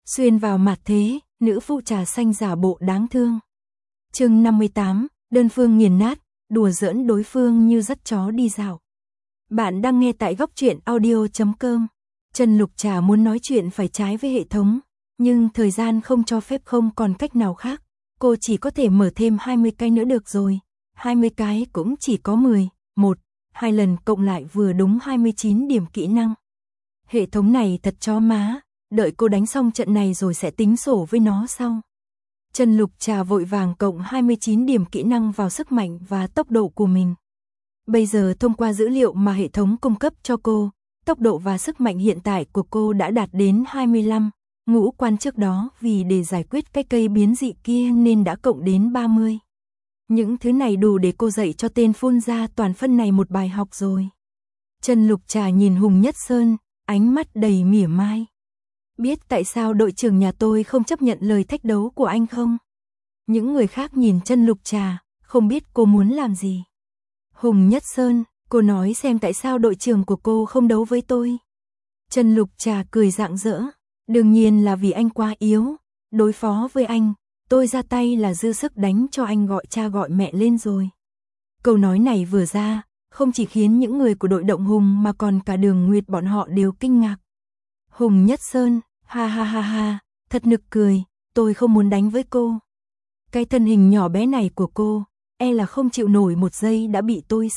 Xuyên vào mặt thế, nữ phụ trà xanh giả bộ đáng thương. Chương 58, đơn phương nghiền nát, đùa giỡn đối phương như dắt chó đi dạo. Bạn đang nghe tại góc truyện audio.com. Trần Lục Trà muốn nói chuyện phải trái với hệ thống, nhưng thời gian không cho phép, không còn cách nào khác. Cô chỉ có thể mở thêm 20 cái nữa được rồi. 20 cái cũng chỉ có 10, 2 lần cộng lại vừa đúng 29 điểm kỹ năng. Hệ thống này thật chó má, đợi cô đánh xong trận này rồi sẽ tính sổ với nó sau. Trần Lục Trà vội vàng cộng 29 điểm kỹ năng vào sức mạnh và tốc độ của mình. Bây giờ thông qua dữ liệu mà hệ thống cung cấp cho cô, tốc độ và sức mạnh hiện tại của cô đã đạt đến 25, ngũ quan trước đó vì để giải quyết cái cây biến dị kia nên đã cộng đến 30. Những thứ này đủ để cô dạy cho tên phun ra toàn phân này một bài học rồi. Trần Lục Trà nhìn Hùng Nhất Sơn, ánh mắt đầy mỉa mai. Biết tại sao đội trưởng nhà tôi không chấp nhận lời thách đấu của anh không? Những người khác nhìn Trần Lục Trà, không biết cô muốn làm gì. Hùng Nhất Sơn, cô nói xem tại sao đội trưởng của cô không đấu với tôi. Trần Lục Trà cười rạng rỡ, đương nhiên là vì anh quá yếu, đối phó với anh, tôi ra tay là dư sức đánh cho anh gọi cha gọi mẹ lên rồi. Câu nói này vừa ra, không chỉ khiến những người của đội Động Hùng mà còn cả Đường Nguyệt bọn họ đều kinh ngạc. Hùng Nhất Sơn, ha ha ha ha, thật nực cười, tôi không muốn đánh với cô. Cái thân hình nhỏ bé này của cô, e là không chịu nổi một giây đã bị tôi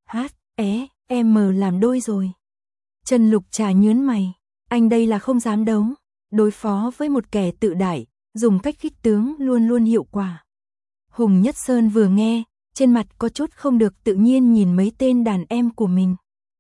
M làm đôi rồi. Trần Lục Trà nhướng mày, anh đây là không dám đấu, đối phó với một kẻ tự đại, dùng cách khích tướng luôn luôn hiệu quả. Hùng Nhất Sơn vừa nghe, trên mặt có chút không được tự nhiên nhìn mấy tên đàn em của mình.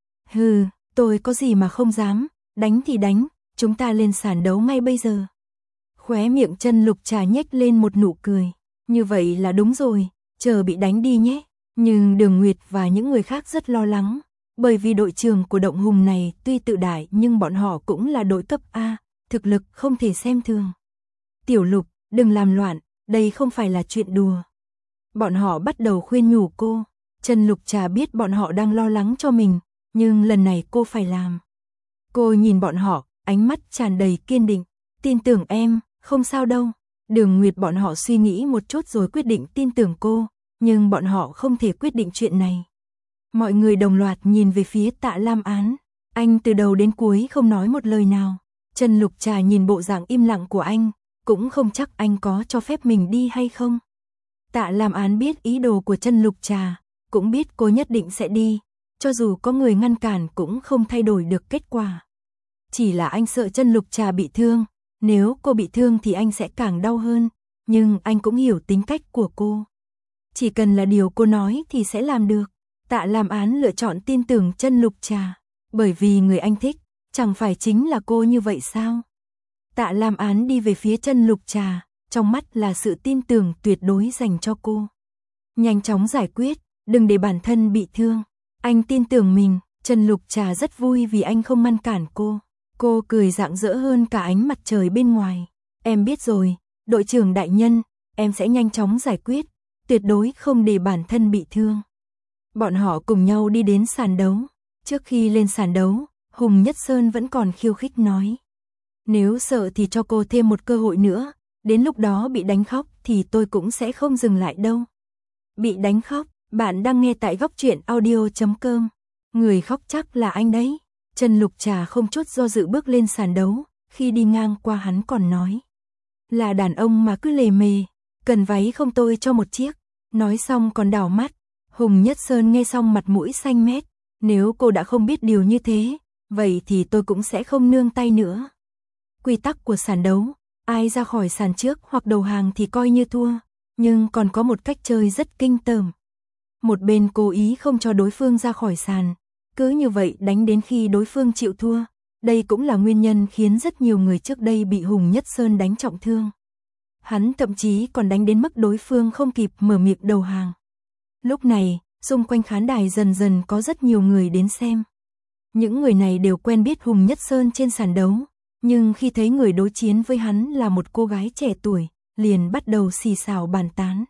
Hừ, tôi có gì mà không dám, đánh thì đánh, chúng ta lên sàn đấu ngay bây giờ. Khóe miệng Trần Lục Trà nhếch lên một nụ cười, như vậy là đúng rồi, chờ bị đánh đi nhé. Nhưng Đường Nguyệt và những người khác rất lo lắng, bởi vì đội trưởng của Động Hùng này tuy tự đại nhưng bọn họ cũng là đội cấp A, thực lực không thể xem thường. Tiểu Lục, đừng làm loạn, đây không phải là chuyện đùa. Bọn họ bắt đầu khuyên nhủ cô. Trần Lục Trà biết bọn họ đang lo lắng cho mình, nhưng lần này cô phải làm. Cô nhìn bọn họ, ánh mắt tràn đầy kiên định. Tin tưởng em, không sao đâu. Đường Nguyệt bọn họ suy nghĩ một chút rồi quyết định tin tưởng cô, nhưng bọn họ không thể quyết định chuyện này. Mọi người đồng loạt nhìn về phía Tạ Lam Án. Anh từ đầu đến cuối không nói một lời nào. Trần Lục Trà nhìn bộ dạng im lặng của anh, cũng không chắc anh có cho phép mình đi hay không. Tạ Lam Án biết ý đồ của Trần Lục Trà, cũng biết cô nhất định sẽ đi, cho dù có người ngăn cản cũng không thay đổi được kết quả. Chỉ là anh sợ Trần Lục Trà bị thương, nếu cô bị thương thì anh sẽ càng đau hơn, nhưng anh cũng hiểu tính cách của cô. Chỉ cần là điều cô nói thì sẽ làm được. Tạ Lam Án lựa chọn tin tưởng Trần Lục Trà, bởi vì người anh thích, chẳng phải chính là cô như vậy sao? Tạ Lam Án đi về phía Trần Lục Trà, trong mắt là sự tin tưởng tuyệt đối dành cho cô. Nhanh chóng giải quyết, đừng để bản thân bị thương. Anh tin tưởng mình. Trần Lục Trà rất vui vì anh không ngăn cản cô. Cô cười rạng rỡ hơn cả ánh mặt trời bên ngoài. Em biết rồi, đội trưởng đại nhân, em sẽ nhanh chóng giải quyết, tuyệt đối không để bản thân bị thương. Bọn họ cùng nhau đi đến sàn đấu. Trước khi lên sàn đấu, Hùng Nhất Sơn vẫn còn khiêu khích nói. Nếu sợ thì cho cô thêm một cơ hội nữa, đến lúc đó bị đánh khóc thì tôi cũng sẽ không dừng lại đâu. Bị đánh khóc, bạn đang nghe tại góc truyện audio.com. Người khóc chắc là anh đấy. Trần Lục Trà không chút do dự bước lên sàn đấu, khi đi ngang qua hắn còn nói. Là đàn ông mà cứ lề mề, cần váy không tôi cho một chiếc. Nói xong còn đảo mắt. Hùng Nhất Sơn nghe xong mặt mũi xanh mét. Nếu cô đã không biết điều như thế, vậy thì tôi cũng sẽ không nương tay nữa. Quy tắc của sàn đấu, ai ra khỏi sàn trước hoặc đầu hàng thì coi như thua, nhưng còn có một cách chơi rất kinh tởm. Một bên cố ý không cho đối phương ra khỏi sàn, cứ như vậy đánh đến khi đối phương chịu thua. Đây cũng là nguyên nhân khiến rất nhiều người trước đây bị Hùng Nhất Sơn đánh trọng thương. Hắn thậm chí còn đánh đến mức đối phương không kịp mở miệng đầu hàng. Lúc này, xung quanh khán đài dần dần có rất nhiều người đến xem. Những người này đều quen biết Hùng Nhất Sơn trên sàn đấu, nhưng khi thấy người đối chiến với hắn là một cô gái trẻ tuổi, liền bắt đầu xì xào bàn tán.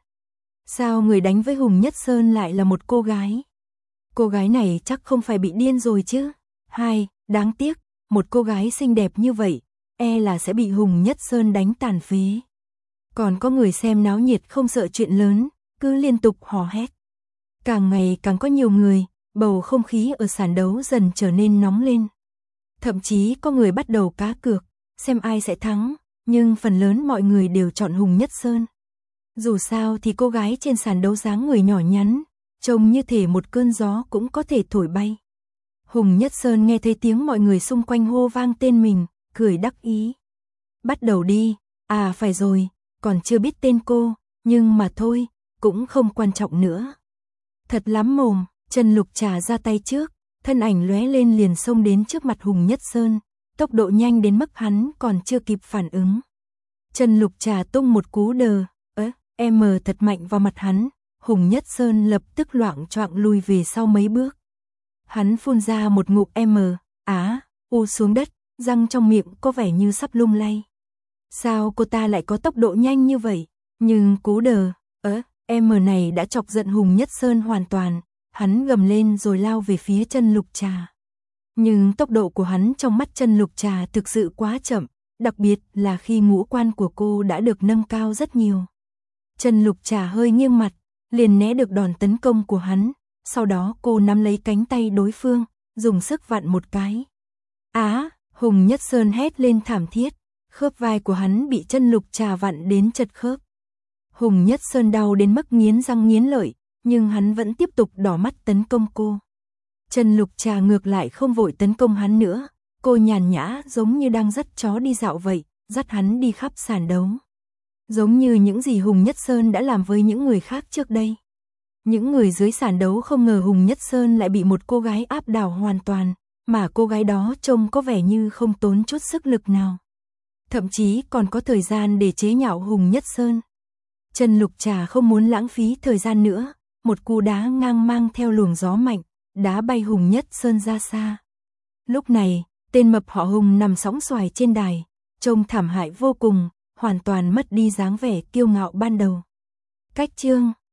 Sao người đánh với Hùng Nhất Sơn lại là một cô gái? Cô gái này chắc không phải bị điên rồi chứ? Đáng tiếc, một cô gái xinh đẹp như vậy, e là sẽ bị Hùng Nhất Sơn đánh tàn phế. Còn có người xem náo nhiệt không sợ chuyện lớn, cứ liên tục hò hét. Càng ngày càng có nhiều người, bầu không khí ở sàn đấu dần trở nên nóng lên. Thậm chí có người bắt đầu cá cược, xem ai sẽ thắng, nhưng phần lớn mọi người đều chọn Hùng Nhất Sơn. Dù sao thì cô gái trên sàn đấu dáng người nhỏ nhắn, trông như thể một cơn gió cũng có thể thổi bay. Hùng Nhất Sơn nghe thấy tiếng mọi người xung quanh hô vang tên mình, cười đắc ý. Bắt đầu đi, à phải rồi, còn chưa biết tên cô, nhưng mà thôi, cũng không quan trọng nữa. Thật lắm mồm, Trần Lục Trà ra tay trước, thân ảnh lóe lên liền xông đến trước mặt Hùng Nhất Sơn, tốc độ nhanh đến mức hắn còn chưa kịp phản ứng. Trần Lục Trà tung một cú đờ, thật mạnh vào mặt hắn, Hùng Nhất Sơn lập tức loạng choạng lùi về sau mấy bước. Hắn phun ra một ngụm xuống đất, răng trong miệng có vẻ như sắp lung lay. Sao cô ta lại có tốc độ nhanh như vậy? Nhưng cú đờ, này đã chọc giận Hùng Nhất Sơn hoàn toàn, hắn gầm lên rồi lao về phía Trần Lục Trà. Nhưng tốc độ của hắn trong mắt Trần Lục Trà thực sự quá chậm, đặc biệt là khi ngũ quan của cô đã được nâng cao rất nhiều. Trần Lục Trà hơi nghiêng mặt, liền né được đòn tấn công của hắn, sau đó cô nắm lấy cánh tay đối phương, dùng sức vặn một cái. Hùng Nhất Sơn hét lên thảm thiết, khớp vai của hắn bị Trần Lục Trà vặn đến chật khớp. Hùng Nhất Sơn đau đến mức nghiến răng nghiến lợi, nhưng hắn vẫn tiếp tục đỏ mắt tấn công cô. Trần Lục Trà ngược lại không vội tấn công hắn nữa, cô nhàn nhã giống như đang dắt chó đi dạo vậy, dắt hắn đi khắp sàn đấu. Giống như những gì Hùng Nhất Sơn đã làm với những người khác trước đây. Những người dưới sàn đấu không ngờ Hùng Nhất Sơn lại bị một cô gái áp đảo hoàn toàn, mà cô gái đó trông có vẻ như không tốn chút sức lực nào. Thậm chí còn có thời gian để chế nhạo Hùng Nhất Sơn. Trần Lục Trà không muốn lãng phí thời gian nữa, một cú đá ngang mang theo luồng gió mạnh, đá bay Hùng Nhất Sơn ra xa. Lúc này, tên mập họ Hùng nằm sõng xoài trên đài, trông thảm hại vô cùng, hoàn toàn mất đi dáng vẻ kiêu ngạo ban đầu. Cách chương